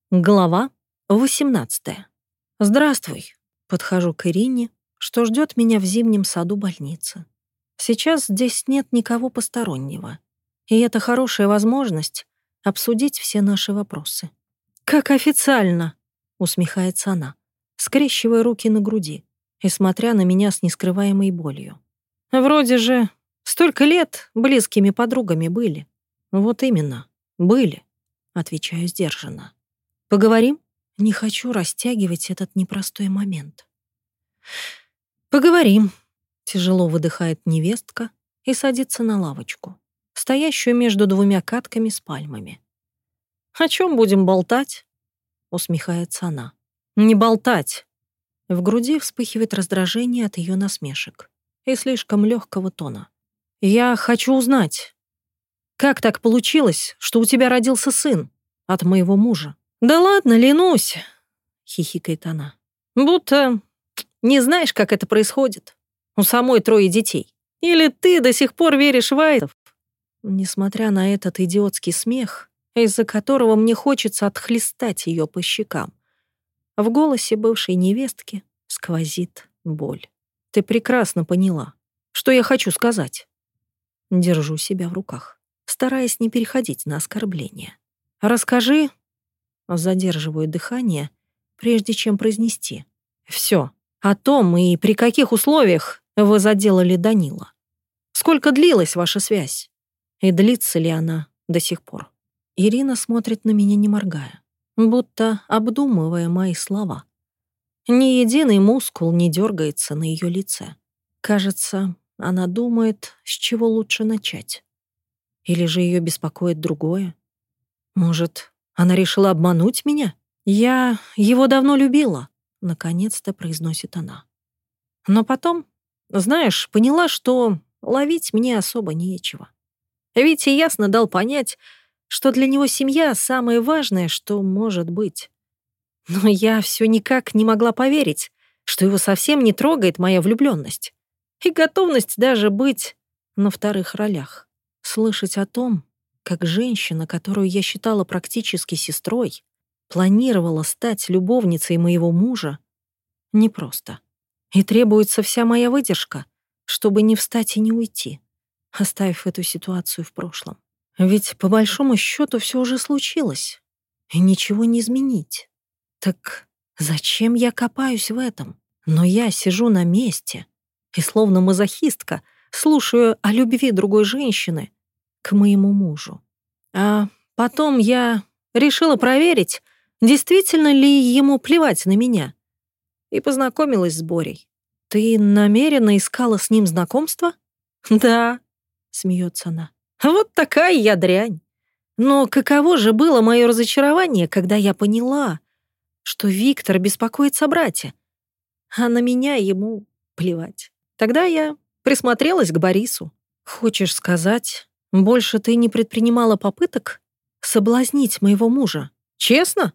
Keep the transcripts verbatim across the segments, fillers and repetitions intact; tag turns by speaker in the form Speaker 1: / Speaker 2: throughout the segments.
Speaker 1: Глава восемнадцатая. Здравствуй. Подхожу к Ирине, что ждет меня в зимнем саду больницы. Сейчас здесь нет никого постороннего, и это хорошая возможность обсудить все наши вопросы. «Как официально!» — усмехается она, скрещивая руки на груди и смотря на меня с нескрываемой болью. «Вроде же столько лет близкими подругами были». «Вот именно, были», — отвечаю сдержанно. «Поговорим?» Не хочу растягивать этот непростой момент. «Поговорим», — тяжело выдыхает невестка и садится на лавочку, стоящую между двумя катками с пальмами. «О чем будем болтать?» — усмехается она. «Не болтать!» В груди вспыхивает раздражение от ее насмешек и слишком легкого тона. «Я хочу узнать, как так получилось, что у тебя родился сын от моего мужа?» «Да ладно, ленусь!» — хихикает она. «Будто не знаешь, как это происходит. У самой трое детей. Или ты до сих пор веришь в Айтов?» Несмотря на этот идиотский смех, из-за которого мне хочется отхлестать ее по щекам, в голосе бывшей невестки сквозит боль. «Ты прекрасно поняла, что я хочу сказать». Держу себя в руках, стараясь не переходить на оскорбление. «Расскажи...» Задерживаю дыхание, прежде чем произнести. «Все. О том и при каких условиях вы заделали Данила. Сколько длилась ваша связь? И длится ли она до сих пор?» Ирина смотрит на меня, не моргая, будто обдумывая мои слова. Ни единый мускул не дергается на ее лице. Кажется, она думает, с чего лучше начать. Или же ее беспокоит другое? Может, она решила обмануть меня? «Я его давно любила», — наконец-то произносит она. Но потом, знаешь, поняла, что ловить мне особо нечего. Витя ясно дал понять, что для него семья — самое важное, что может быть. Но я все никак не могла поверить, что его совсем не трогает моя влюбленность и готовность даже быть на вторых ролях. Слышать о том, как женщина, которую я считала практически сестрой, планировала стать любовницей моего мужа, непросто. И требуется вся моя выдержка, чтобы не встать и не уйти, оставив эту ситуацию в прошлом. Ведь по большому счету все уже случилось, и ничего не изменить. Так зачем я копаюсь в этом? Но я сижу на месте и, словно мазохистка, слушаю о любви другой женщины к моему мужу. А потом я решила проверить, действительно ли ему плевать на меня, и познакомилась с Борей. «Ты намеренно искала с ним знакомство?» «Да», — смеется она. «Вот такая я дрянь. Но каково же было мое разочарование, когда я поняла, что Виктор беспокоится о брате, а на меня ему плевать. Тогда я присмотрелась к Борису. Хочешь сказать, больше ты не предпринимала попыток соблазнить моего мужа? Честно?»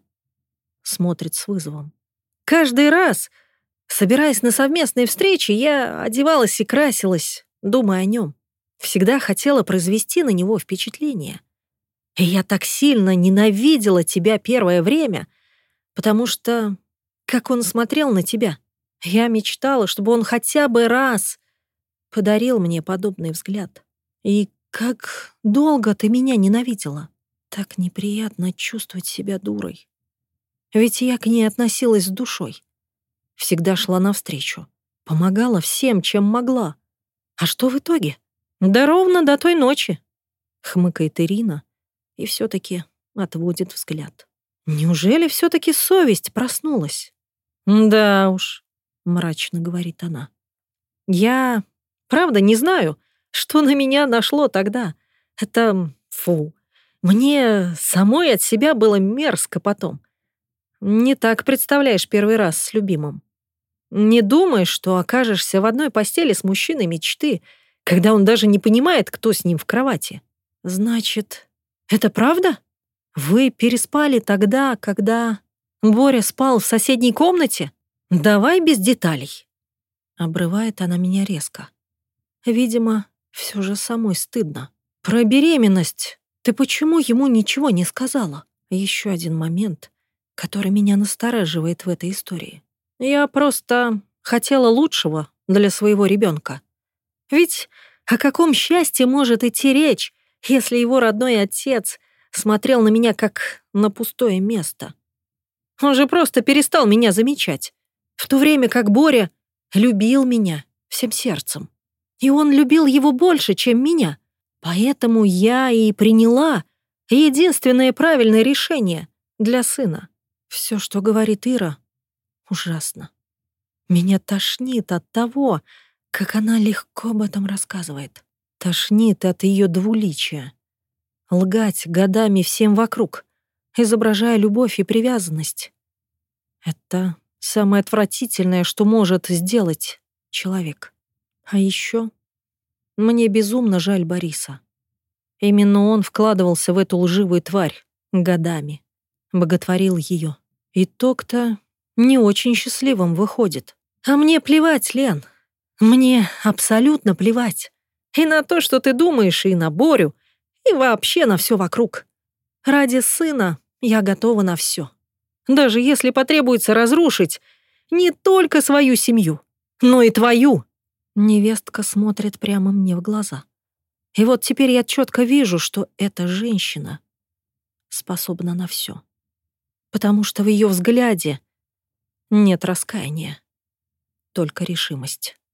Speaker 1: Смотрит с вызовом. «Каждый раз, собираясь на совместные встречи, я одевалась и красилась, думая о нем. Всегда хотела произвести на него впечатление. И я так сильно ненавидела тебя первое время, потому что, как он смотрел на тебя, я мечтала, чтобы он хотя бы раз подарил мне подобный взгляд. И как долго ты меня ненавидела. Так неприятно чувствовать себя дурой. Ведь я к ней относилась с душой. Всегда шла навстречу. Помогала всем, чем могла. А что в итоге? Да ровно до той ночи. Хмыкает Ирина и все-таки отводит взгляд. Неужели все-таки совесть проснулась? Да уж, мрачно говорит она. Я, правда, не знаю, что на меня нашло тогда. Это, фу, мне самой от себя было мерзко потом. Не так представляешь первый раз с любимым. Не думаешь, что окажешься в одной постели с мужчиной мечты, когда он даже не понимает, кто с ним в кровати. Значит, это правда? Вы переспали тогда, когда Боря спал в соседней комнате? Давай без деталей. Обрывает она меня резко. Видимо, все же самой стыдно. Про беременность ты почему ему ничего не сказала? Еще один момент, который меня настораживает в этой истории. Я просто хотела лучшего для своего ребенка. Ведь о каком счастье может идти речь, если его родной отец смотрел на меня как на пустое место? Он же просто перестал меня замечать, в то время как Боря любил меня всем сердцем. И он любил его больше, чем меня. Поэтому я и приняла единственное правильное решение для сына. Все, что говорит Ира, ужасно. Меня тошнит от того, как она легко об этом рассказывает. Тошнит от ее двуличия. Лгать годами всем вокруг, изображая любовь и привязанность. Это самое отвратительное, что может сделать человек. А еще мне безумно жаль Бориса. Именно он вкладывался в эту лживую тварь годами, боготворил ее. Итог-то не очень счастливым выходит. А мне плевать, Лен. Мне абсолютно плевать. И на то, что ты думаешь, и на Борю, и вообще на все вокруг. Ради сына я готова на все. Даже если потребуется разрушить не только свою семью, но и твою. Невестка смотрит прямо мне в глаза. И вот теперь я четко вижу, что эта женщина способна на все. Потому что в ее взгляде нет раскаяния, только решимость.